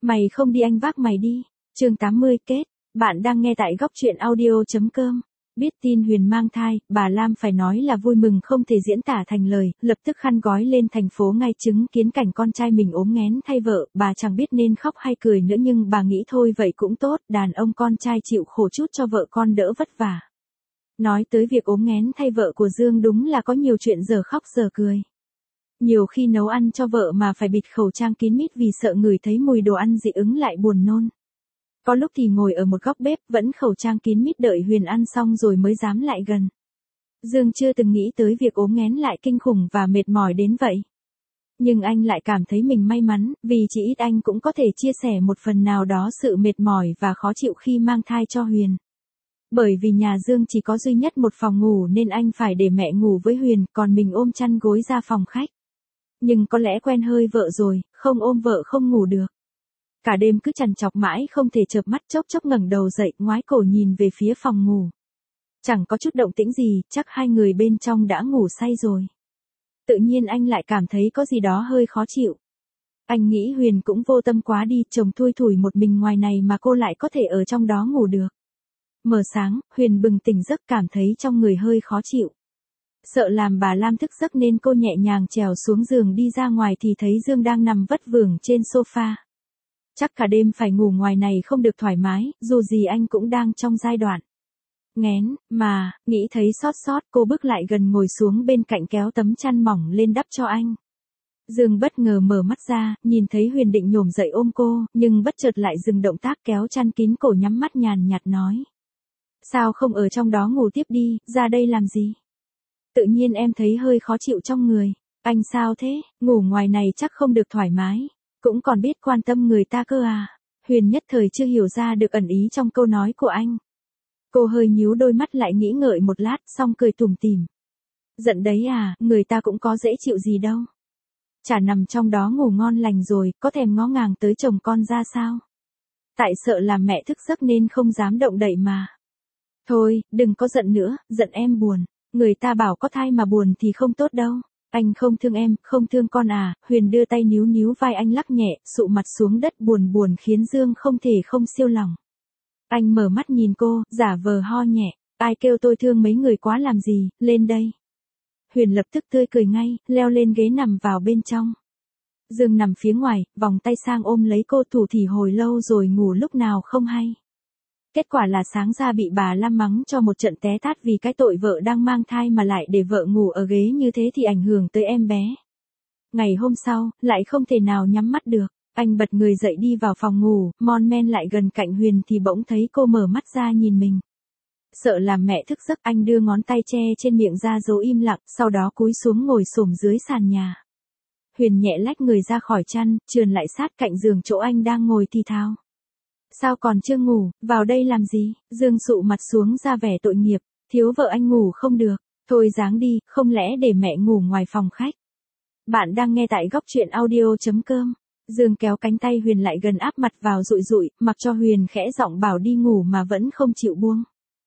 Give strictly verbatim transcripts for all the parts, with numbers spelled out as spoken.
Mày không đi anh vác mày đi. Chương tám mươi kết. Bạn đang nghe tại góc truyện audio chấm com. Biết tin Huyền mang thai, bà Lam phải nói là vui mừng không thể diễn tả thành lời, lập tức khăn gói lên thành phố ngay chứng kiến cảnh con trai mình ốm nghén thay vợ, bà chẳng biết nên khóc hay cười nữa nhưng bà nghĩ thôi vậy cũng tốt, đàn ông con trai chịu khổ chút cho vợ con đỡ vất vả. Nói tới việc ốm nghén thay vợ của Dương đúng là có nhiều chuyện giờ khóc giờ cười. Nhiều khi nấu ăn cho vợ mà phải bịt khẩu trang kín mít vì sợ ngửi thấy mùi đồ ăn dị ứng lại buồn nôn. Có lúc thì ngồi ở một góc bếp vẫn khẩu trang kín mít đợi Huyền ăn xong rồi mới dám lại gần. Dương chưa từng nghĩ tới việc ốm nghén lại kinh khủng và mệt mỏi đến vậy. Nhưng anh lại cảm thấy mình may mắn, vì chỉ ít anh cũng có thể chia sẻ một phần nào đó sự mệt mỏi và khó chịu khi mang thai cho Huyền. Bởi vì nhà Dương chỉ có duy nhất một phòng ngủ nên anh phải để mẹ ngủ với Huyền, còn mình ôm chăn gối ra phòng khách. Nhưng có lẽ quen hơi vợ rồi, không ôm vợ không ngủ được. Cả đêm cứ trằn trọc mãi không thể chợp mắt, chốc chốc ngẩng đầu dậy, ngoái cổ nhìn về phía phòng ngủ. Chẳng có chút động tĩnh gì, chắc hai người bên trong đã ngủ say rồi. Tự nhiên anh lại cảm thấy có gì đó hơi khó chịu. Anh nghĩ Huyền cũng vô tâm quá đi, chồng thui thủi một mình ngoài này mà cô lại có thể ở trong đó ngủ được. Mờ sáng, Huyền bừng tỉnh giấc cảm thấy trong người hơi khó chịu. Sợ làm bà Lam thức giấc nên cô nhẹ nhàng trèo xuống giường đi ra ngoài thì thấy Dương đang nằm vất vưởng trên sofa. Chắc cả đêm phải ngủ ngoài này không được thoải mái, dù gì anh cũng đang trong giai đoạn nghén, mà, nghĩ thấy xót xót cô bước lại gần ngồi xuống bên cạnh kéo tấm chăn mỏng lên đắp cho anh. Dương bất ngờ mở mắt ra, nhìn thấy Huyền định nhổm dậy ôm cô, nhưng bất chợt lại dừng động tác kéo chăn kín cổ nhắm mắt nhàn nhạt nói. Sao không ở trong đó ngủ tiếp đi, ra đây làm gì? Tự nhiên em thấy hơi khó chịu trong người. Anh sao thế, ngủ ngoài này chắc không được thoải mái. Cũng còn biết quan tâm người ta cơ à. Huyền nhất thời chưa hiểu ra được ẩn ý trong câu nói của anh. Cô hơi nhíu đôi mắt lại nghĩ ngợi một lát xong cười tủm tỉm. Giận đấy à, người ta cũng có dễ chịu gì đâu. Chả nằm trong đó ngủ ngon lành rồi, có thèm ngó ngàng tới chồng con ra sao? Tại sợ làm mẹ thức giấc nên không dám động đậy mà. Thôi, đừng có giận nữa, giận em buồn. Người ta bảo có thai mà buồn thì không tốt đâu. Anh không thương em, không thương con à. Huyền đưa tay níu níu vai anh lắc nhẹ, sụ mặt xuống đất buồn buồn khiến Dương không thể không siêu lòng. Anh mở mắt nhìn cô, giả vờ ho nhẹ. Ai kêu tôi thương mấy người quá làm gì, lên đây. Huyền lập tức tươi cười ngay, leo lên ghế nằm vào bên trong. Dương nằm phía ngoài, vòng tay sang ôm lấy cô thủ thỉ hồi lâu rồi ngủ lúc nào không hay. Kết quả là sáng ra bị bà Lam mắng cho một trận té tát vì cái tội vợ đang mang thai mà lại để vợ ngủ ở ghế như thế thì ảnh hưởng tới em bé. Ngày hôm sau, lại không thể nào nhắm mắt được. Anh bật người dậy đi vào phòng ngủ, mon men lại gần cạnh Huyền thì bỗng thấy cô mở mắt ra nhìn mình. Sợ làm mẹ thức giấc anh đưa ngón tay che trên miệng ra dấu im lặng, sau đó cúi xuống ngồi xổm dưới sàn nhà. Huyền nhẹ lách người ra khỏi chăn, trườn lại sát cạnh giường chỗ anh đang ngồi thì thào. Sao còn chưa ngủ, vào đây làm gì? Dương sụ mặt xuống ra vẻ tội nghiệp, thiếu vợ anh ngủ không được, thôi dáng đi, không lẽ để mẹ ngủ ngoài phòng khách. Bạn đang nghe tại góc truyện audio chấm com. Dương kéo cánh tay Huyền lại gần áp mặt vào dụi dụi, mặc cho Huyền khẽ giọng bảo đi ngủ mà vẫn không chịu buông.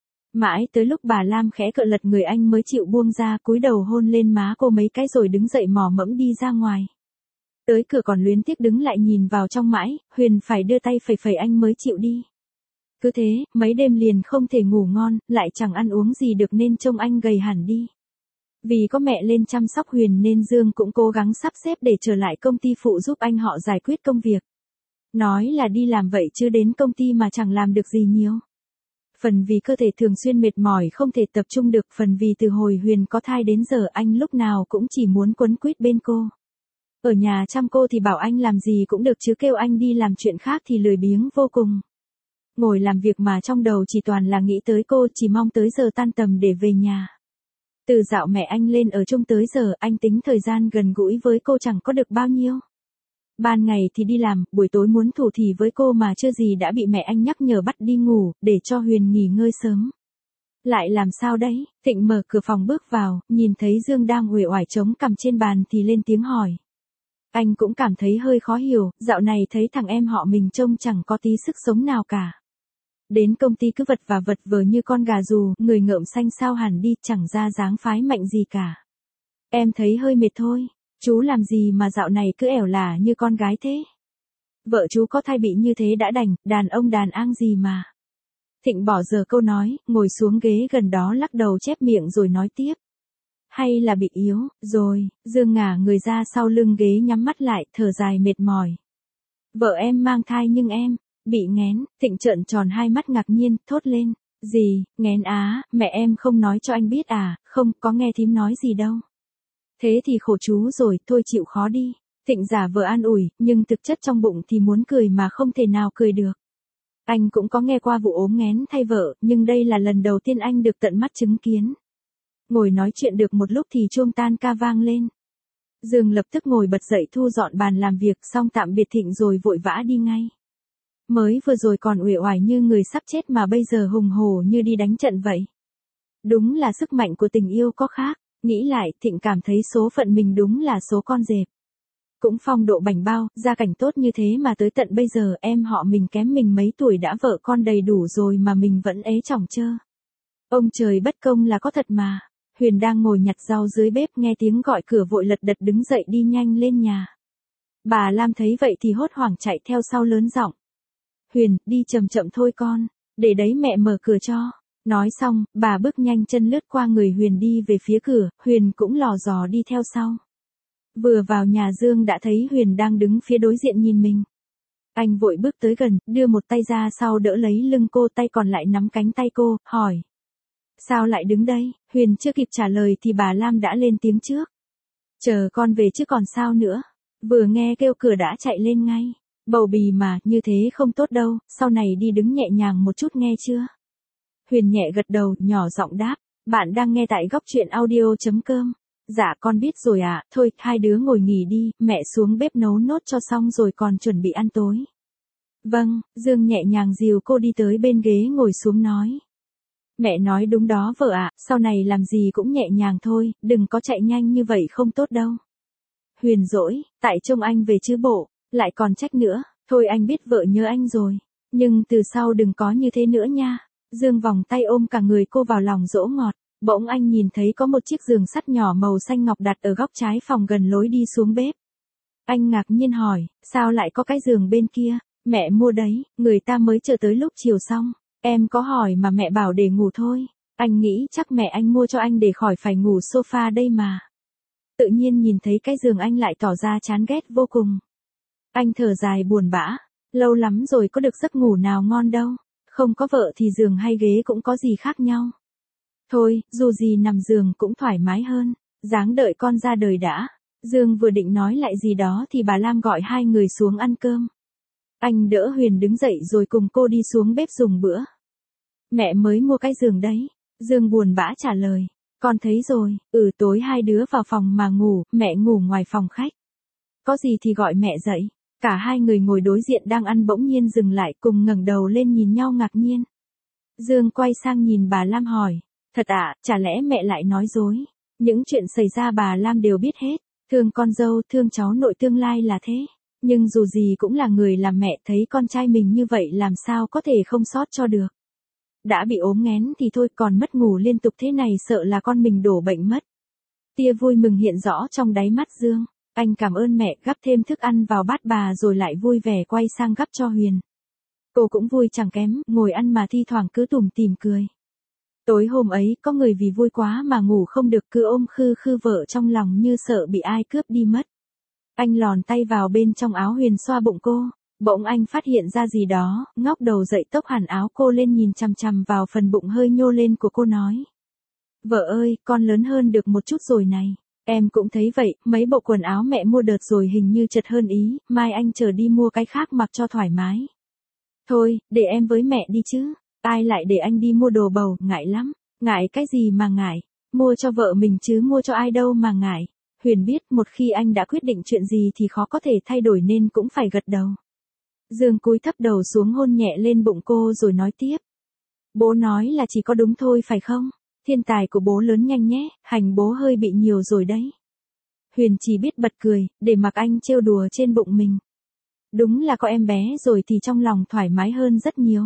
Mãi tới lúc bà Lam khẽ cựa lật người anh mới chịu buông ra, cúi đầu hôn lên má cô mấy cái rồi đứng dậy mò mẫm đi ra ngoài. Tới cửa còn luyến tiếc đứng lại nhìn vào trong mãi, Huyền phải đưa tay phẩy phẩy anh mới chịu đi. Cứ thế, mấy đêm liền không thể ngủ ngon, lại chẳng ăn uống gì được nên trông anh gầy hẳn đi. Vì có mẹ lên chăm sóc Huyền nên Dương cũng cố gắng sắp xếp để trở lại công ty phụ giúp anh họ giải quyết công việc. Nói là đi làm vậy chứ đến công ty mà chẳng làm được gì nhiều. Phần vì cơ thể thường xuyên mệt mỏi không thể tập trung được, phần vì từ hồi Huyền có thai đến giờ anh lúc nào cũng chỉ muốn quấn quýt bên cô. Ở nhà chăm cô thì bảo anh làm gì cũng được chứ kêu anh đi làm chuyện khác thì lười biếng vô cùng. Ngồi làm việc mà trong đầu chỉ toàn là nghĩ tới cô, chỉ mong tới giờ tan tầm để về nhà. Từ dạo mẹ anh lên ở chung tới giờ anh tính thời gian gần gũi với cô chẳng có được bao nhiêu. Ban ngày thì đi làm, buổi tối muốn thủ thỉ với cô mà chưa gì đã bị mẹ anh nhắc nhở bắt đi ngủ, để cho Huyền nghỉ ngơi sớm. Lại làm sao đấy? Thịnh mở cửa phòng bước vào, nhìn thấy Dương đang uể oải chống cằm trên bàn thì lên tiếng hỏi. Anh cũng cảm thấy hơi khó hiểu, dạo này thấy thằng em họ mình trông chẳng có tí sức sống nào cả. Đến công ty cứ vật và vật vờ như con gà rù, người ngợm xanh sao hẳn đi, chẳng ra dáng phái mạnh gì cả. Em thấy hơi mệt thôi, chú làm gì mà dạo này cứ ẻo lả như con gái thế? Vợ chú có thai bị như thế đã đành, đàn ông đàn ang gì mà. Thịnh bỏ giờ câu nói, ngồi xuống ghế gần đó lắc đầu chép miệng rồi nói tiếp. Hay là bị yếu, rồi, Dương ngả người ra sau lưng ghế nhắm mắt lại, thở dài mệt mỏi. Vợ em mang thai nhưng em, bị nghén, Thịnh trợn tròn hai mắt ngạc nhiên, thốt lên. Gì, nghén á, mẹ em không nói cho anh biết à, không, có nghe thím nói gì đâu. Thế thì khổ chú rồi, thôi chịu khó đi. Thịnh giả vờ an ủi, nhưng thực chất trong bụng thì muốn cười mà không thể nào cười được. Anh cũng có nghe qua vụ ốm nghén thay vợ, nhưng đây là lần đầu tiên anh được tận mắt chứng kiến. Ngồi nói chuyện được một lúc thì chuông tan ca vang lên. Dương lập tức ngồi bật dậy thu dọn bàn làm việc xong tạm biệt Thịnh rồi vội vã đi ngay. Mới vừa rồi còn uể oải như người sắp chết mà bây giờ hùng hổ như đi đánh trận vậy. Đúng là sức mạnh của tình yêu có khác, nghĩ lại Thịnh cảm thấy số phận mình đúng là số con dẹp. Cũng phong độ bảnh bao, gia cảnh tốt như thế mà tới tận bây giờ em họ mình kém mình mấy tuổi đã vợ con đầy đủ rồi mà mình vẫn ế chỏng chơ. Ông trời bất công là có thật mà. Huyền đang ngồi nhặt rau dưới bếp nghe tiếng gọi cửa vội lật đật đứng dậy đi nhanh lên nhà. Bà Lam thấy vậy thì hốt hoảng chạy theo sau lớn giọng. Huyền, đi chậm chậm thôi con, để đấy mẹ mở cửa cho. Nói xong, bà bước nhanh chân lướt qua người Huyền đi về phía cửa, Huyền cũng lò dò đi theo sau. Vừa vào nhà Dương đã thấy Huyền đang đứng phía đối diện nhìn mình. Anh vội bước tới gần, đưa một tay ra sau đỡ lấy lưng cô, tay còn lại nắm cánh tay cô, hỏi. Sao lại đứng đây? Huyền chưa kịp trả lời thì bà Lam đã lên tiếng trước. Chờ con về chứ còn sao nữa. Vừa nghe kêu cửa đã chạy lên ngay. Bầu bì mà, như thế không tốt đâu, sau này đi đứng nhẹ nhàng một chút nghe chưa? Huyền nhẹ gật đầu, nhỏ giọng đáp. Bạn đang nghe tại góc truyện audio chấm com. Dạ con biết rồi ạ, à. Thôi, hai đứa ngồi nghỉ đi, mẹ xuống bếp nấu nốt cho xong rồi còn chuẩn bị ăn tối. Vâng, Dương nhẹ nhàng dìu cô đi tới bên ghế ngồi xuống nói. Mẹ nói đúng đó vợ ạ, sau này làm gì cũng nhẹ nhàng thôi, đừng có chạy nhanh như vậy không tốt đâu. Huyền dỗi, tại trông anh về chứ bộ, lại còn trách nữa, thôi anh biết vợ nhớ anh rồi, nhưng từ sau đừng có như thế nữa nha. Dương vòng tay ôm cả người cô vào lòng dỗ ngọt, bỗng anh nhìn thấy có một chiếc giường sắt nhỏ màu xanh ngọc đặt ở góc trái phòng gần lối đi xuống bếp. Anh ngạc nhiên hỏi, sao lại có cái giường bên kia, mẹ mua đấy, người ta mới chờ tới lúc chiều xong. Em có hỏi mà mẹ bảo để ngủ thôi. Anh nghĩ chắc mẹ anh mua cho anh để khỏi phải ngủ sofa đây mà. Tự nhiên nhìn thấy cái giường anh lại tỏ ra chán ghét vô cùng. Anh thở dài buồn bã. Lâu lắm rồi có được giấc ngủ nào ngon đâu. Không có vợ thì giường hay ghế cũng có gì khác nhau. Thôi, dù gì nằm giường cũng thoải mái hơn. Ráng đợi con ra đời đã. Dương vừa định nói lại gì đó thì bà Lam gọi hai người xuống ăn cơm. Anh đỡ Huyền đứng dậy rồi cùng cô đi xuống bếp dùng bữa. Mẹ mới mua cái giường đấy. Dương buồn bã trả lời. Con thấy rồi, ừ tối hai đứa vào phòng mà ngủ, mẹ ngủ ngoài phòng khách. Có gì thì gọi mẹ dậy. Cả hai người ngồi đối diện đang ăn bỗng nhiên dừng lại cùng ngẩng đầu lên nhìn nhau ngạc nhiên. Dương quay sang nhìn bà Lam hỏi. Thật ạ, à, chả lẽ mẹ lại nói dối. Những chuyện xảy ra bà Lam đều biết hết. Thương con dâu, thương cháu nội tương lai là thế. Nhưng dù gì cũng là người làm mẹ, thấy con trai mình như vậy làm sao có thể không sót cho được. Đã bị ốm nghén thì thôi, còn mất ngủ liên tục thế này sợ là con mình đổ bệnh mất. Tia vui mừng hiện rõ trong đáy mắt Dương. Anh cảm ơn mẹ, gắp thêm thức ăn vào bát bà rồi lại vui vẻ quay sang gắp cho Huyền. Cô cũng vui chẳng kém, ngồi ăn mà thi thoảng cứ tủm tỉm cười. Tối hôm ấy, có người vì vui quá mà ngủ không được cứ ôm khư khư vợ trong lòng như sợ bị ai cướp đi mất. Anh lòn tay vào bên trong áo Huyền xoa bụng cô. Bỗng anh phát hiện ra gì đó, ngóc đầu dậy tốc hẳn áo cô lên nhìn chằm chằm vào phần bụng hơi nhô lên của cô nói. Vợ ơi, con lớn hơn được một chút rồi này. Em cũng thấy vậy, mấy bộ quần áo mẹ mua đợt rồi hình như chật hơn ý, mai anh chờ đi mua cái khác mặc cho thoải mái. Thôi, để em với mẹ đi chứ, ai lại để anh đi mua đồ bầu, ngại lắm. Ngại cái gì mà ngại, mua cho vợ mình chứ mua cho ai đâu mà ngại. Huyền biết một khi anh đã quyết định chuyện gì thì khó có thể thay đổi nên cũng phải gật đầu. Dương cúi thấp đầu xuống hôn nhẹ lên bụng cô rồi nói tiếp. Bố nói là chỉ có đúng thôi phải không? Thiên tài của bố lớn nhanh nhé, hành bố hơi bị nhiều rồi đấy. Huyền chỉ biết bật cười, để mặc anh trêu đùa trên bụng mình. Đúng là có em bé rồi thì trong lòng thoải mái hơn rất nhiều.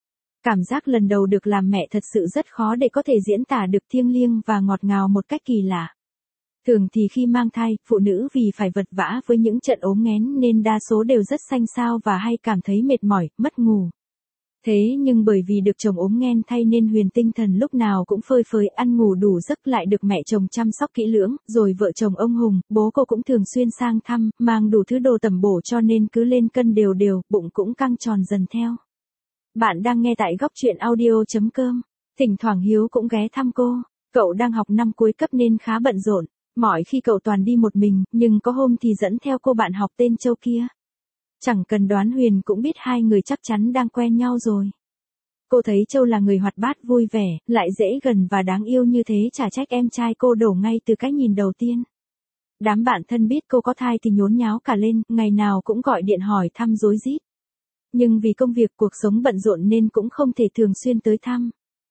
Cảm giác lần đầu được làm mẹ thật sự rất khó để có thể diễn tả được thiêng liêng và ngọt ngào một cách kỳ lạ. Thường thì khi mang thai, phụ nữ vì phải vật vã với những trận ốm nghén nên đa số đều rất xanh xao và hay cảm thấy mệt mỏi, mất ngủ. Thế nhưng bởi vì được chồng ốm nghén thay nên Huyền tinh thần lúc nào cũng phơi phới, ăn ngủ đủ giấc, lại được mẹ chồng chăm sóc kỹ lưỡng, rồi vợ chồng ông Hùng, bố cô cũng thường xuyên sang thăm, mang đủ thứ đồ tẩm bổ cho nên cứ lên cân đều đều, bụng cũng căng tròn dần theo. Bạn đang nghe tại góc truyện audio.com. Thỉnh thoảng Hiếu cũng ghé thăm cô. Cậu đang học năm cuối cấp nên khá bận rộn. Mọi khi cậu toàn đi một mình, nhưng có hôm thì dẫn theo cô bạn học tên Châu kia. Chẳng cần đoán Huyền cũng biết hai người chắc chắn đang quen nhau rồi. Cô thấy Châu là người hoạt bát vui vẻ, lại dễ gần và đáng yêu như thế, chả trách em trai cô đổ ngay từ cái nhìn đầu tiên. Đám bạn thân biết cô có thai thì nhốn nháo cả lên, ngày nào cũng gọi điện hỏi thăm rối rít. Nhưng vì công việc cuộc sống bận rộn nên cũng không thể thường xuyên tới thăm.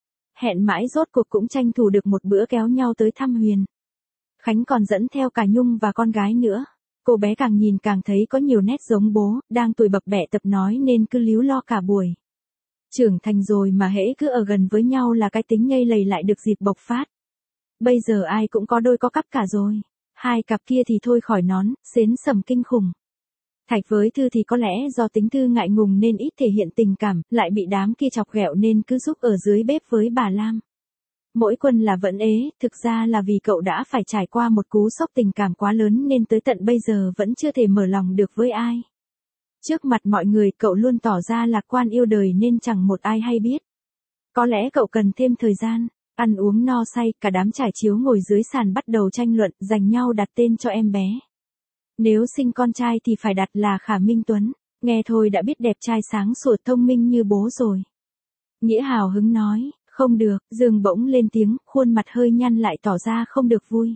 Hẹn mãi rốt cuộc cũng tranh thủ được một bữa kéo nhau tới thăm Huyền. Khánh còn dẫn theo cả Nhung và con gái nữa. Cô bé càng nhìn càng thấy có nhiều nét giống bố, đang tuổi bập bẹ tập nói nên cứ líu lo cả buổi. Trưởng thành rồi mà hễ cứ ở gần với nhau là cái tính ngây lầy lại được dịp bộc phát. Bây giờ ai cũng có đôi có cặp cả rồi. Hai cặp kia thì thôi khỏi nón, xến sẩm kinh khủng. Thạch với Thư thì có lẽ do tính Thư ngại ngùng nên ít thể hiện tình cảm, lại bị đám kia chọc ghẹo nên cứ giúp ở dưới bếp với bà Lam. Mỗi Quân là vẫn ế, thực ra là vì cậu đã phải trải qua một cú sốc tình cảm quá lớn nên tới tận bây giờ vẫn chưa thể mở lòng được với ai. Trước mặt mọi người cậu luôn tỏ ra lạc quan yêu đời nên chẳng một ai hay biết. Có lẽ cậu cần thêm thời gian. Ăn uống no say, cả đám trải chiếu ngồi dưới sàn bắt đầu tranh luận, giành nhau đặt tên cho em bé. Nếu sinh con trai thì phải đặt là Khả Minh Tuấn, nghe thôi đã biết đẹp trai sáng sủa thông minh như bố rồi. Nghĩa hào hứng nói, không được, Dương bỗng lên tiếng, khuôn mặt hơi nhăn lại tỏ ra không được vui.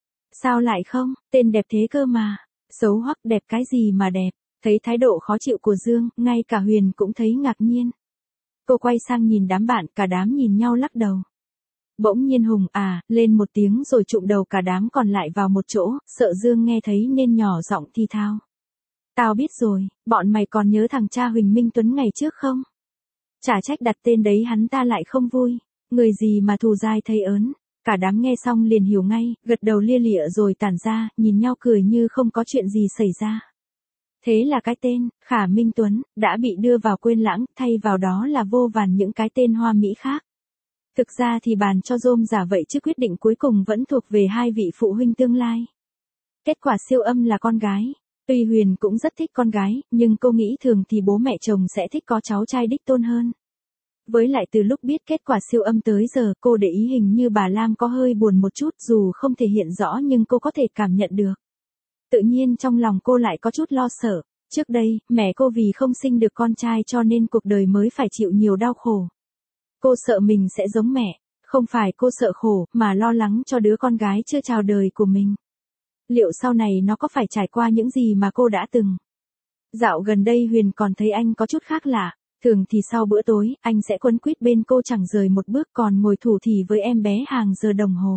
Sao lại không, tên đẹp thế cơ mà, xấu hoắc đẹp cái gì mà đẹp, thấy thái độ khó chịu của Dương, ngay cả Huyền cũng thấy ngạc nhiên. Cô quay sang nhìn đám bạn, cả đám nhìn nhau lắc đầu. Bỗng nhiên Hùng à, lên một tiếng rồi trụm đầu cả đám còn lại vào một chỗ, sợ Dương nghe thấy nên nhỏ giọng thi thao. Tao biết rồi, bọn mày còn nhớ thằng cha Huỳnh Minh Tuấn ngày trước không? Chả trách đặt tên đấy hắn ta lại không vui, người gì mà thù dai thấy ớn. Cả đám nghe xong liền hiểu ngay, gật đầu lia lịa rồi tản ra, nhìn nhau cười như không có chuyện gì xảy ra. Thế là cái tên, Khả Minh Tuấn, đã bị đưa vào quên lãng, thay vào đó là vô vàn những cái tên hoa mỹ khác. Thực ra thì bàn cho rôm giả vậy chứ quyết định cuối cùng vẫn thuộc về hai vị phụ huynh tương lai. Kết quả siêu âm là con gái. Tuy Huyền cũng rất thích con gái, nhưng cô nghĩ thường thì bố mẹ chồng sẽ thích có cháu trai đích tôn hơn. Với lại từ lúc biết kết quả siêu âm tới giờ cô để ý hình như bà Lam có hơi buồn một chút, dù không thể hiện rõ nhưng cô có thể cảm nhận được. Tự nhiên trong lòng cô lại có chút lo sợ. Trước đây, mẹ cô vì không sinh được con trai cho nên cuộc đời mới phải chịu nhiều đau khổ. Cô sợ mình sẽ giống mẹ, không phải cô sợ khổ, mà lo lắng cho đứa con gái chưa chào đời của mình. Liệu sau này nó có phải trải qua những gì mà cô đã từng? Dạo gần đây Huyền còn thấy anh có chút khác lạ, thường thì sau bữa tối, anh sẽ quấn quýt bên cô chẳng rời một bước, còn ngồi thủ thỉ với em bé hàng giờ đồng hồ.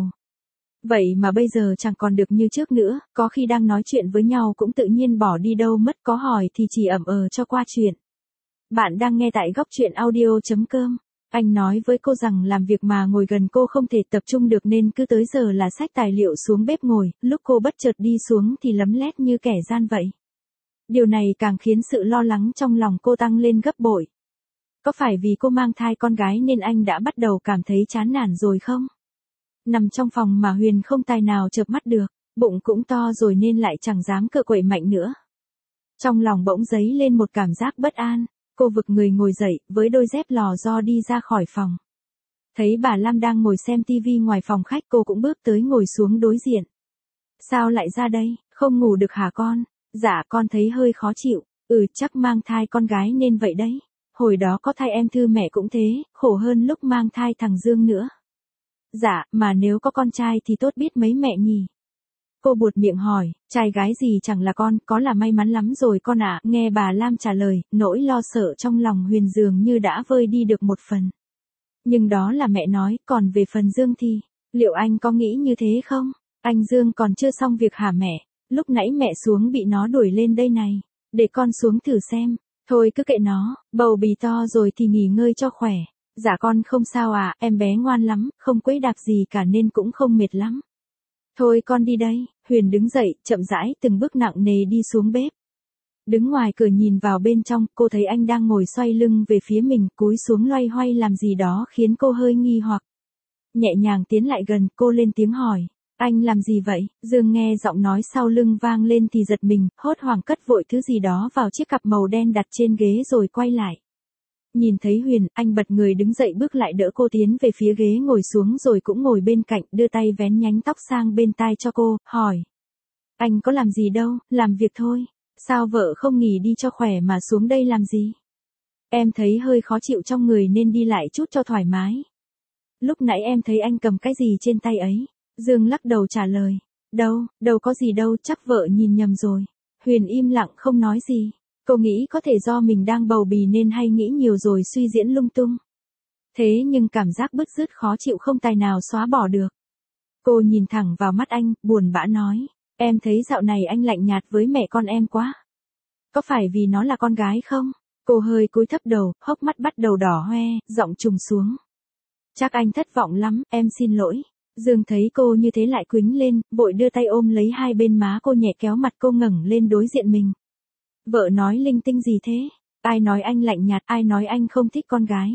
Vậy mà bây giờ chẳng còn được như trước nữa, có khi đang nói chuyện với nhau cũng tự nhiên bỏ đi đâu mất, có hỏi thì chỉ ậm ờ cho qua chuyện. Bạn đang nghe tại góc truyện audio.com. Anh nói với cô rằng làm việc mà ngồi gần cô không thể tập trung được nên cứ tới giờ là xách tài liệu xuống bếp ngồi, lúc cô bất chợt đi xuống thì lấm lét như kẻ gian vậy. Điều này càng khiến sự lo lắng trong lòng cô tăng lên gấp bội. Có phải vì cô mang thai con gái nên anh đã bắt đầu cảm thấy chán nản rồi không? Nằm trong phòng mà Huyền không tài nào chợp mắt được, bụng cũng to rồi nên lại chẳng dám cựa quậy mạnh nữa. Trong lòng bỗng dấy lên một cảm giác bất an. Cô vực người ngồi dậy, với đôi dép lò do đi ra khỏi phòng. Thấy bà Lam đang ngồi xem tivi ngoài phòng khách, cô cũng bước tới ngồi xuống đối diện. Sao lại ra đây, không ngủ được hả con? Dạ con thấy hơi khó chịu, ừ chắc mang thai con gái nên vậy đấy. Hồi đó có thai em Thư mẹ cũng thế, khổ hơn lúc mang thai thằng Dương nữa. Dạ, mà nếu có con trai thì tốt biết mấy mẹ nhỉ? Cô buột miệng hỏi, trai gái gì chẳng là con, có là may mắn lắm rồi con ạ. Nghe bà Lam trả lời, nỗi lo sợ trong lòng Huyền dường như đã vơi đi được một phần. Nhưng đó là mẹ nói, còn về phần Dương thì, liệu anh có nghĩ như thế không? Anh Dương còn chưa xong việc hả mẹ? Lúc nãy mẹ xuống bị nó đuổi lên đây này, để con xuống thử xem. Thôi cứ kệ nó, bầu bì to rồi thì nghỉ ngơi cho khỏe. Dạ con không sao à, em bé ngoan lắm, không quấy đạp gì cả nên cũng không mệt lắm. Thôi con đi đây, Huyền đứng dậy, chậm rãi từng bước nặng nề đi xuống bếp. Đứng ngoài cửa nhìn vào bên trong, cô thấy anh đang ngồi xoay lưng về phía mình, cúi xuống loay hoay làm gì đó khiến cô hơi nghi hoặc. Nhẹ nhàng tiến lại gần, cô lên tiếng hỏi. Anh làm gì vậy? Dương nghe giọng nói sau lưng vang lên thì giật mình, hốt hoảng cất vội thứ gì đó vào chiếc cặp màu đen đặt trên ghế rồi quay lại. Nhìn thấy Huyền, anh bật người đứng dậy bước lại đỡ cô tiến về phía ghế ngồi xuống rồi cũng ngồi bên cạnh, đưa tay vén nhánh tóc sang bên tai cho cô, hỏi. Anh có làm gì đâu, làm việc thôi. Sao vợ không nghỉ đi cho khỏe mà xuống đây làm gì? Em thấy hơi khó chịu trong người nên đi lại chút cho thoải mái. Lúc nãy em thấy anh cầm cái gì trên tay ấy? Dương lắc đầu trả lời. Đâu, đâu có gì đâu, chắc vợ nhìn nhầm rồi. Huyền im lặng không nói gì. Cô nghĩ có thể do mình đang bầu bì nên hay nghĩ nhiều rồi suy diễn lung tung. Thế nhưng cảm giác bứt rứt khó chịu không tài nào xóa bỏ được. Cô nhìn thẳng vào mắt anh, buồn bã nói. Em thấy dạo này anh lạnh nhạt với mẹ con em quá. Có phải vì nó là con gái không? Cô hơi cúi thấp đầu, hốc mắt bắt đầu đỏ hoe, giọng trùng xuống. Chắc anh thất vọng lắm, em xin lỗi. Dương thấy cô như thế lại quýnh lên, vội đưa tay ôm lấy hai bên má cô nhẹ kéo mặt cô ngẩng lên đối diện mình. Vợ nói linh tinh gì thế? Ai nói anh lạnh nhạt, ai nói anh không thích con gái?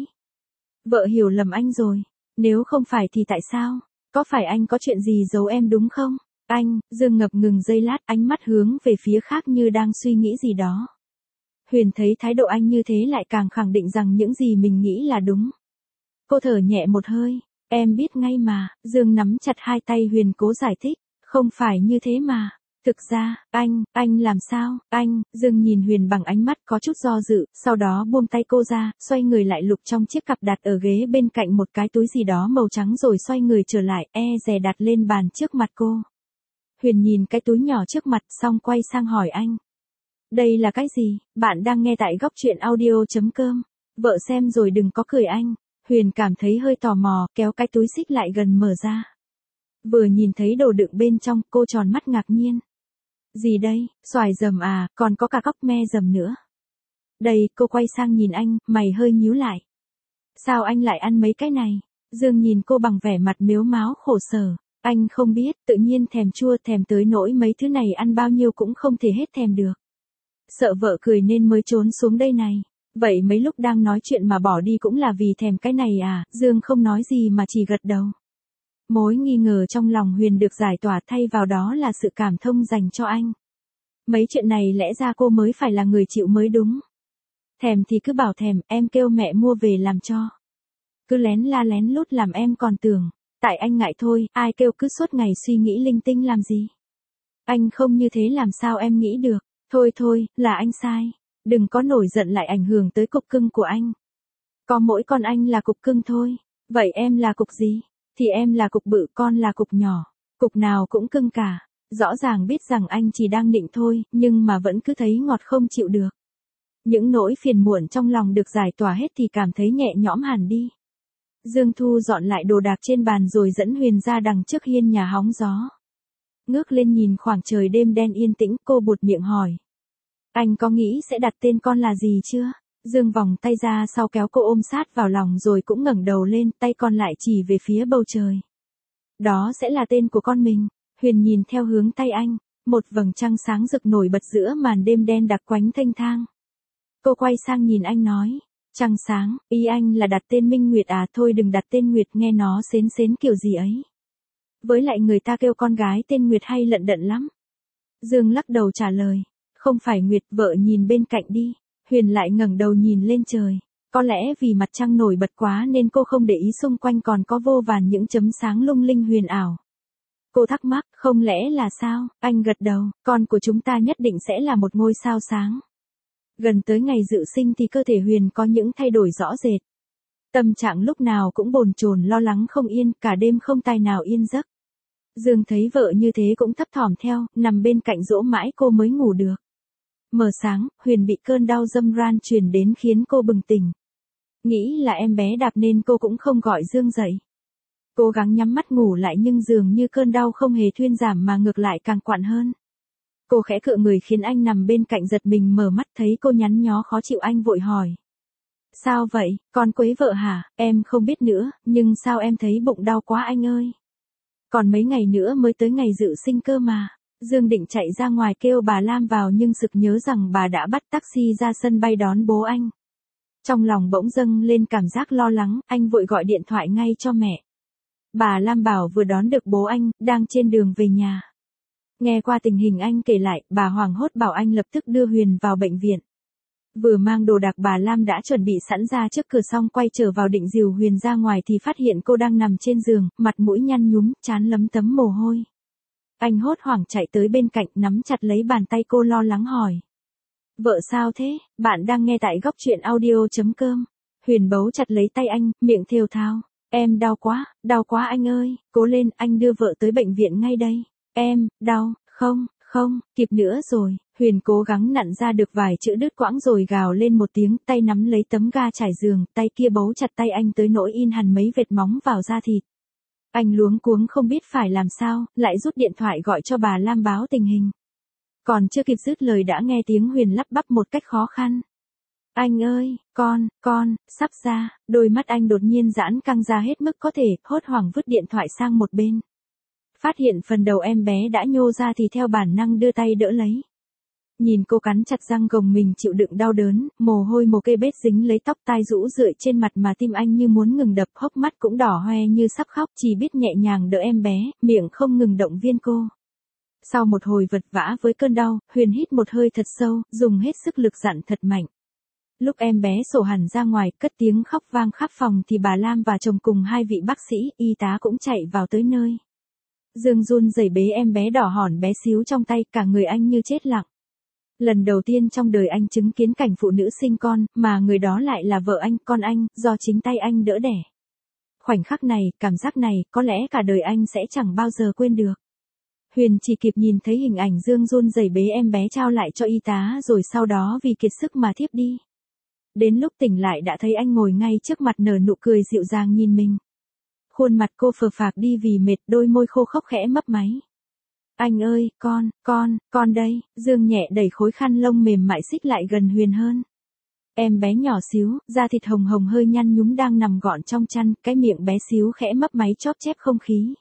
Vợ hiểu lầm anh rồi. Nếu không phải thì tại sao? Có phải anh có chuyện gì giấu em đúng không? Anh, Dương ngập ngừng giây lát, ánh mắt hướng về phía khác như đang suy nghĩ gì đó. Huyền thấy thái độ anh như thế lại càng khẳng định rằng những gì mình nghĩ là đúng. Cô thở nhẹ một hơi. Em biết ngay mà. Dương nắm chặt hai tay Huyền cố giải thích. Không phải như thế mà. Thực ra, anh, anh làm sao, anh, Dương nhìn Huyền bằng ánh mắt có chút do dự, sau đó buông tay cô ra, xoay người lại lục trong chiếc cặp đặt ở ghế bên cạnh một cái túi gì đó màu trắng rồi xoay người trở lại, e dè đặt lên bàn trước mặt cô. Huyền nhìn cái túi nhỏ trước mặt xong quay sang hỏi anh. Đây là cái gì? Bạn đang nghe tại góc truyện audio.com. Vợ xem rồi đừng có cười anh. Huyền cảm thấy hơi tò mò, kéo cái túi xích lại gần mở ra. Vừa nhìn thấy đồ đựng bên trong, cô tròn mắt ngạc nhiên. Gì đây? Xoài dầm à, còn có cả cóc me dầm nữa. Đây, cô quay sang nhìn anh, mày hơi nhíu lại. Sao anh lại ăn mấy cái này? Dương nhìn cô bằng vẻ mặt mếu máo khổ sở. Anh không biết, tự nhiên thèm chua thèm tới nỗi mấy thứ này ăn bao nhiêu cũng không thể hết thèm được. Sợ vợ cười nên mới trốn xuống đây này. Vậy mấy lúc đang nói chuyện mà bỏ đi cũng là vì thèm cái này à? Dương không nói gì mà chỉ gật đầu. Mối nghi ngờ trong lòng Huyền được giải tỏa, thay vào đó là sự cảm thông dành cho anh. Mấy chuyện này lẽ ra cô mới phải là người chịu mới đúng. Thèm thì cứ bảo thèm, em kêu mẹ mua về làm cho. Cứ lén la lén lút làm em còn tưởng. Tại anh ngại thôi, ai kêu cứ suốt ngày suy nghĩ linh tinh làm gì. Anh không như thế làm sao em nghĩ được. Thôi thôi, là anh sai. Đừng có nổi giận lại ảnh hưởng tới cục cưng của anh. Có mỗi con anh là cục cưng thôi. Vậy em là cục gì? Thì em là cục bự, con là cục nhỏ. Cục nào cũng cưng cả. Rõ ràng biết rằng anh chỉ đang nịnh thôi, nhưng mà vẫn cứ thấy ngọt không chịu được. Những nỗi phiền muộn trong lòng được giải tỏa hết thì cảm thấy nhẹ nhõm hẳn đi. Dương thu dọn lại đồ đạc trên bàn rồi dẫn Huyền ra đằng trước hiên nhà hóng gió. Ngước lên nhìn khoảng trời đêm đen yên tĩnh, cô buột miệng hỏi. Anh có nghĩ sẽ đặt tên con là gì chưa? Dương vòng tay ra sau kéo cô ôm sát vào lòng rồi cũng ngẩng đầu lên, tay còn lại chỉ về phía bầu trời. Đó sẽ là tên của con mình. Huyền nhìn theo hướng tay anh, một vầng trăng sáng rực nổi bật giữa màn đêm đen đặc quánh thênh thang. Cô quay sang nhìn anh nói. Trăng sáng, ý anh là đặt tên Minh Nguyệt à? Thôi đừng đặt tên Nguyệt, nghe nó xến xến kiểu gì ấy. Với lại người ta kêu con gái tên Nguyệt hay lận đận lắm. Dương lắc đầu trả lời. Không phải Nguyệt, vợ nhìn bên cạnh đi. Huyền lại ngẩng đầu nhìn lên trời. Có lẽ vì mặt trăng nổi bật quá nên cô không để ý xung quanh còn có vô vàn những chấm sáng lung linh huyền ảo. Cô thắc mắc, không lẽ là sao? Anh gật đầu, con của chúng ta nhất định sẽ là một ngôi sao sáng. Gần tới ngày dự sinh thì cơ thể Huyền có những thay đổi rõ rệt. Tâm trạng lúc nào cũng bồn chồn lo lắng không yên, cả đêm không tài nào yên giấc. Dương thấy vợ như thế cũng thấp thỏm theo, nằm bên cạnh dỗ mãi cô mới ngủ được. Mờ sáng, Huyền bị cơn đau dâm ran truyền đến khiến cô bừng tỉnh. Nghĩ là em bé đạp nên cô cũng không gọi Dương dậy. Cố gắng nhắm mắt ngủ lại nhưng dường như cơn đau không hề thuyên giảm mà ngược lại càng quặn hơn. Cô khẽ cựa người khiến anh nằm bên cạnh giật mình mở mắt, thấy cô nhắn nhó khó chịu anh vội hỏi. Sao vậy, con quấy vợ hả? Em không biết nữa, nhưng sao em thấy bụng đau quá anh ơi? Còn mấy ngày nữa mới tới ngày dự sinh cơ mà. Dương định chạy ra ngoài kêu bà Lam vào nhưng sực nhớ rằng bà đã bắt taxi ra sân bay đón bố anh. Trong lòng bỗng dâng lên cảm giác lo lắng, anh vội gọi điện thoại ngay cho mẹ. Bà Lam bảo vừa đón được bố anh, đang trên đường về nhà. Nghe qua tình hình anh kể lại, bà hoảng hốt bảo anh lập tức đưa Huyền vào bệnh viện. Vừa mang đồ đạc bà Lam đã chuẩn bị sẵn ra trước cửa xong quay trở vào định dìu Huyền ra ngoài thì phát hiện cô đang nằm trên giường, mặt mũi nhăn nhúm, trán lấm tấm mồ hôi. Anh hốt hoảng chạy tới bên cạnh nắm chặt lấy bàn tay cô lo lắng hỏi. Vợ sao thế, bạn đang nghe tại góc truyện audio.com. Huyền bấu chặt lấy tay anh, miệng thều thào. Em đau quá, đau quá anh ơi, cố lên, anh đưa vợ tới bệnh viện ngay đây. Em, đau, không, không, kịp nữa rồi. Huyền cố gắng nặn ra được vài chữ đứt quãng rồi gào lên một tiếng, tay nắm lấy tấm ga trải giường, tay kia bấu chặt tay anh tới nỗi in hẳn mấy vệt móng vào da thịt. Anh luống cuống không biết phải làm sao, lại rút điện thoại gọi cho bà Lam báo tình hình. Còn chưa kịp dứt lời đã nghe tiếng Huyền lắp bắp một cách khó khăn. Anh ơi, con, con, sắp ra, đôi mắt anh đột nhiên giãn căng ra hết mức có thể, hốt hoảng vứt điện thoại sang một bên. Phát hiện phần đầu em bé đã nhô ra thì theo bản năng đưa tay đỡ lấy. Nhìn cô cắn chặt răng gồng mình chịu đựng đau đớn, mồ hôi mồ kê bết dính lấy tóc tai rũ rượi trên mặt mà tim anh như muốn ngừng đập, hốc mắt cũng đỏ hoe như sắp khóc, chỉ biết nhẹ nhàng đỡ em bé, miệng không ngừng động viên cô. Sau một hồi vật vã với cơn đau, Huyền hít một hơi thật sâu, dùng hết sức lực dặn thật mạnh. Lúc em bé sổ hẳn ra ngoài, cất tiếng khóc vang khắp phòng thì bà Lam và chồng cùng hai vị bác sĩ, y tá cũng chạy vào tới nơi. Dương run rẩy bế em bé đỏ hòn bé xíu trong tay, cả người anh như chết lặng. Lần đầu tiên trong đời anh chứng kiến cảnh phụ nữ sinh con, mà người đó lại là vợ anh, con anh, do chính tay anh đỡ đẻ. Khoảnh khắc này, cảm giác này, có lẽ cả đời anh sẽ chẳng bao giờ quên được. Huyền chỉ kịp nhìn thấy hình ảnh Dương run rẩy bế em bé trao lại cho y tá rồi sau đó vì kiệt sức mà thiếp đi. Đến lúc tỉnh lại đã thấy anh ngồi ngay trước mặt nở nụ cười dịu dàng nhìn mình. Khuôn mặt cô phờ phạc đi vì mệt, đôi môi khô khốc khẽ mấp máy. Anh ơi, con, con, con đây, Dương nhẹ đẩy khối khăn lông mềm mại xích lại gần Huyền hơn. Em bé nhỏ xíu, da thịt hồng hồng hơi nhăn nhúm đang nằm gọn trong chăn, cái miệng bé xíu khẽ mấp máy chóp chép không khí.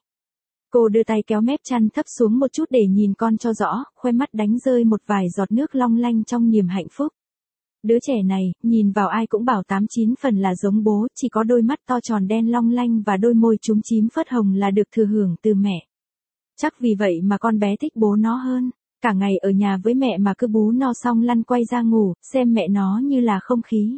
Cô đưa tay kéo mép chăn thấp xuống một chút để nhìn con cho rõ, khoe mắt đánh rơi một vài giọt nước long lanh trong niềm hạnh phúc. Đứa trẻ này, nhìn vào ai cũng bảo tám chín phần là giống bố, chỉ có đôi mắt to tròn đen long lanh và đôi môi chúm chím phớt hồng là được thừa hưởng từ mẹ. Chắc vì vậy mà con bé thích bố nó hơn. Cả ngày ở nhà với mẹ mà cứ bú no xong lăn quay ra ngủ, xem mẹ nó như là không khí.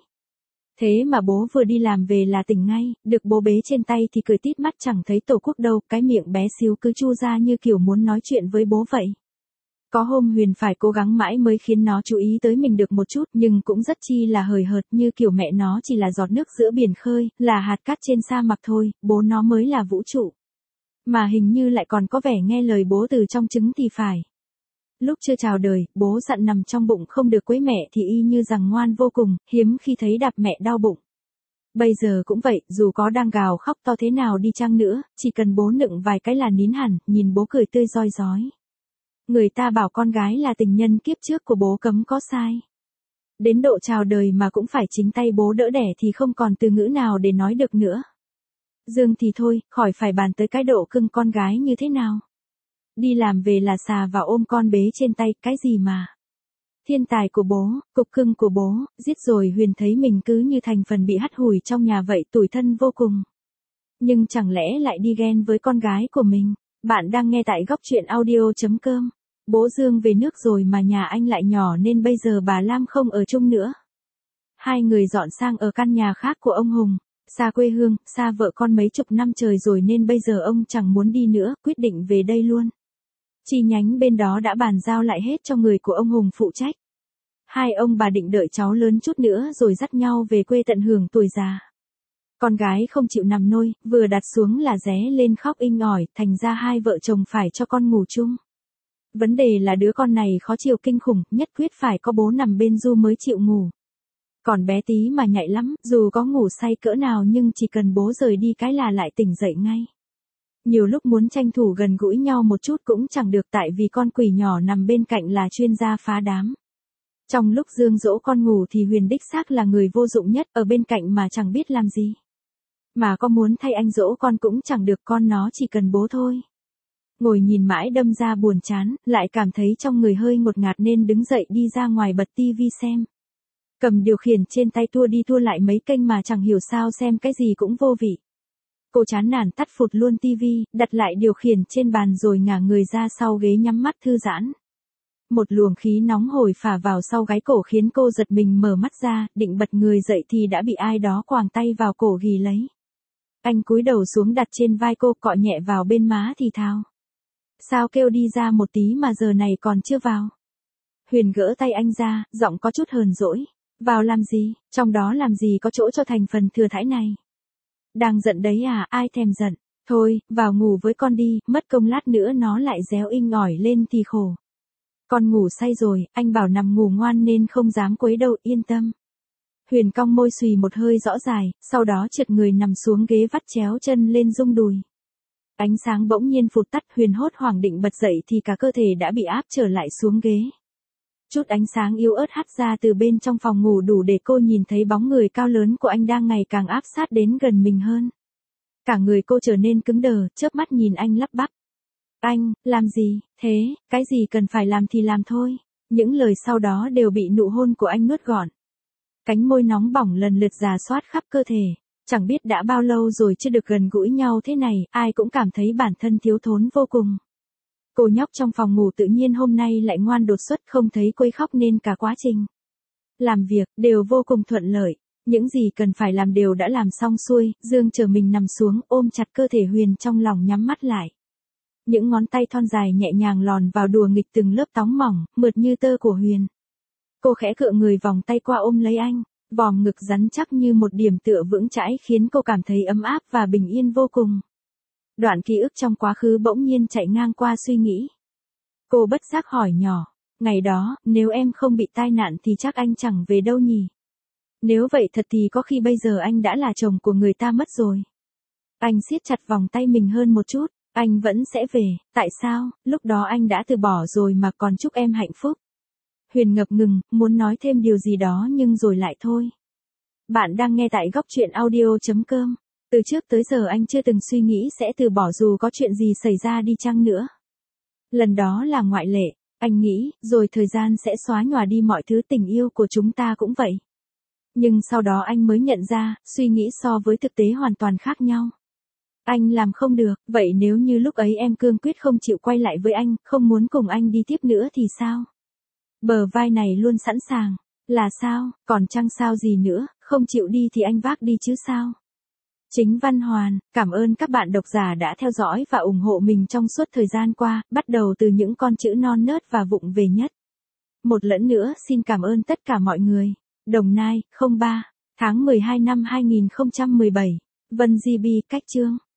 Thế mà bố vừa đi làm về là tỉnh ngay, được bố bế trên tay thì cười tít mắt chẳng thấy tổ quốc đâu, cái miệng bé xíu cứ chu ra như kiểu muốn nói chuyện với bố vậy. Có hôm Huyền phải cố gắng mãi mới khiến nó chú ý tới mình được một chút, nhưng cũng rất chi là hời hợt, như kiểu mẹ nó chỉ là giọt nước giữa biển khơi, là hạt cát trên sa mạc thôi, bố nó mới là vũ trụ. Mà hình như lại còn có vẻ nghe lời bố từ trong trứng thì phải. Lúc chưa chào đời, bố dặn nằm trong bụng không được quấy mẹ thì y như rằng ngoan vô cùng, hiếm khi thấy đạp mẹ đau bụng. Bây giờ cũng vậy, dù có đang gào khóc to thế nào đi chăng nữa, chỉ cần bố nựng vài cái là nín hẳn, nhìn bố cười tươi rói rói. Người ta bảo con gái là tình nhân kiếp trước của bố cấm có sai. Đến độ chào đời mà cũng phải chính tay bố đỡ đẻ thì không còn từ ngữ nào để nói được nữa. Dương thì thôi, khỏi phải bàn tới cái độ cưng con gái như thế nào. Đi làm về là xà và ôm con bế trên tay, cái gì mà. Thiên tài của bố, cục cưng của bố, giết rồi Huyền thấy mình cứ như thành phần bị hắt hủi trong nhà vậy, tủi thân vô cùng. Nhưng chẳng lẽ lại đi ghen với con gái của mình. Bạn đang nghe tại góc truyện audio.com. Bố Dương về nước rồi mà nhà anh lại nhỏ nên bây giờ bà Lam không ở chung nữa. Hai người dọn sang ở căn nhà khác của ông Hùng. Xa quê hương, xa vợ con mấy chục năm trời rồi nên bây giờ ông chẳng muốn đi nữa, quyết định về đây luôn. Chi nhánh bên đó đã bàn giao lại hết cho người của ông Hùng phụ trách. Hai ông bà định đợi cháu lớn chút nữa rồi dắt nhau về quê tận hưởng tuổi già. Con gái không chịu nằm nôi, vừa đặt xuống là ré lên khóc inh ỏi, thành ra hai vợ chồng phải cho con ngủ chung. Vấn đề là đứa con này khó chịu kinh khủng, nhất quyết phải có bố nằm bên du mới chịu ngủ. Còn bé tí mà nhạy lắm, dù có ngủ say cỡ nào nhưng chỉ cần bố rời đi cái là lại tỉnh dậy ngay. Nhiều lúc muốn tranh thủ gần gũi nhau một chút cũng chẳng được tại vì con quỷ nhỏ nằm bên cạnh là chuyên gia phá đám. Trong lúc Dương dỗ con ngủ thì Huyền đích xác là người vô dụng nhất, ở bên cạnh mà chẳng biết làm gì. Mà có muốn thay anh dỗ con cũng chẳng được, con nó chỉ cần bố thôi. Ngồi nhìn mãi đâm ra buồn chán, lại cảm thấy trong người hơi ngột ngạt nên đứng dậy đi ra ngoài bật tivi xem. Cầm điều khiển trên tay tua đi tua lại mấy kênh mà chẳng hiểu sao xem cái gì cũng vô vị. Cô chán nản tắt phụt luôn tivi, đặt lại điều khiển trên bàn rồi ngả người ra sau ghế nhắm mắt thư giãn. Một luồng khí nóng hổi phả vào sau gáy cổ khiến cô giật mình mở mắt ra, định bật người dậy thì đã bị ai đó quàng tay vào cổ ghì lấy. Anh cúi đầu xuống đặt trên vai cô, cọ nhẹ vào bên má thì thào. Sao kêu đi ra một tí mà giờ này còn chưa vào? Huyền gỡ tay anh ra, giọng có chút hờn dỗi. Vào làm gì, trong đó làm gì có chỗ cho thành phần thừa thãi này? Đang giận đấy à, ai thèm giận. Thôi, vào ngủ với con đi, mất công lát nữa nó lại réo inh ỏi lên thì khổ. Con ngủ say rồi, anh bảo nằm ngủ ngoan nên không dám quấy đâu, yên tâm. Huyền cong môi xùy một hơi rõ dài, sau đó trượt người nằm xuống ghế vắt chéo chân lên rung đùi. Ánh sáng bỗng nhiên phụt tắt, Huyền hốt hoảng định bật dậy thì cả cơ thể đã bị áp trở lại xuống ghế. Chút ánh sáng yếu ớt hắt ra từ bên trong phòng ngủ đủ để cô nhìn thấy bóng người cao lớn của anh đang ngày càng áp sát đến gần mình hơn. Cả người cô trở nên cứng đờ, chớp mắt nhìn anh lắp bắp. Anh, làm gì, thế, cái gì cần phải làm thì làm thôi. Những lời sau đó đều bị nụ hôn của anh nuốt gọn. Cánh môi nóng bỏng lần lượt rà soát khắp cơ thể. Chẳng biết đã bao lâu rồi chưa được gần gũi nhau thế này, ai cũng cảm thấy bản thân thiếu thốn vô cùng. Cô nhóc trong phòng ngủ tự nhiên hôm nay lại ngoan đột xuất, không thấy quấy khóc nên cả quá trình làm việc đều vô cùng thuận lợi. Những gì cần phải làm đều đã làm xong xuôi, Dương chờ mình nằm xuống ôm chặt cơ thể Huyền trong lòng nhắm mắt lại. Những ngón tay thon dài nhẹ nhàng lòn vào đùa nghịch từng lớp tóng mỏng, mượt như tơ của Huyền. Cô khẽ cựa người vòng tay qua ôm lấy anh, vòm ngực rắn chắc như một điểm tựa vững chãi khiến cô cảm thấy ấm áp và bình yên vô cùng. Đoạn ký ức trong quá khứ bỗng nhiên chạy ngang qua suy nghĩ. Cô bất giác hỏi nhỏ, ngày đó, nếu em không bị tai nạn thì chắc anh chẳng về đâu nhỉ? Nếu vậy thật thì có khi bây giờ anh đã là chồng của người ta mất rồi. Anh siết chặt vòng tay mình hơn một chút, anh vẫn sẽ về, tại sao, lúc đó anh đã từ bỏ rồi mà còn chúc em hạnh phúc. Huyền ngập ngừng, muốn nói thêm điều gì đó nhưng rồi lại thôi. Bạn đang nghe tại góc truyện audio chấm com. Từ trước tới giờ anh chưa từng suy nghĩ sẽ từ bỏ dù có chuyện gì xảy ra đi chăng nữa. Lần đó là ngoại lệ, anh nghĩ, rồi thời gian sẽ xóa nhòa đi mọi thứ, tình yêu của chúng ta cũng vậy. Nhưng sau đó anh mới nhận ra, suy nghĩ so với thực tế hoàn toàn khác nhau. Anh làm không được, vậy nếu như lúc ấy em cương quyết không chịu quay lại với anh, không muốn cùng anh đi tiếp nữa thì sao? Bờ vai này luôn sẵn sàng, là sao, còn chăng sao gì nữa, không chịu đi thì anh vác đi chứ sao? Chính Văn Hoàn, cảm ơn các bạn độc giả đã theo dõi và ủng hộ mình trong suốt thời gian qua, bắt đầu từ những con chữ non nớt và vụng về nhất. Một lần nữa xin cảm ơn tất cả mọi người. Đồng Nai, không ba, tháng mười hai năm hai nghìn không trăm mười bảy, Vân gi bê cách chương.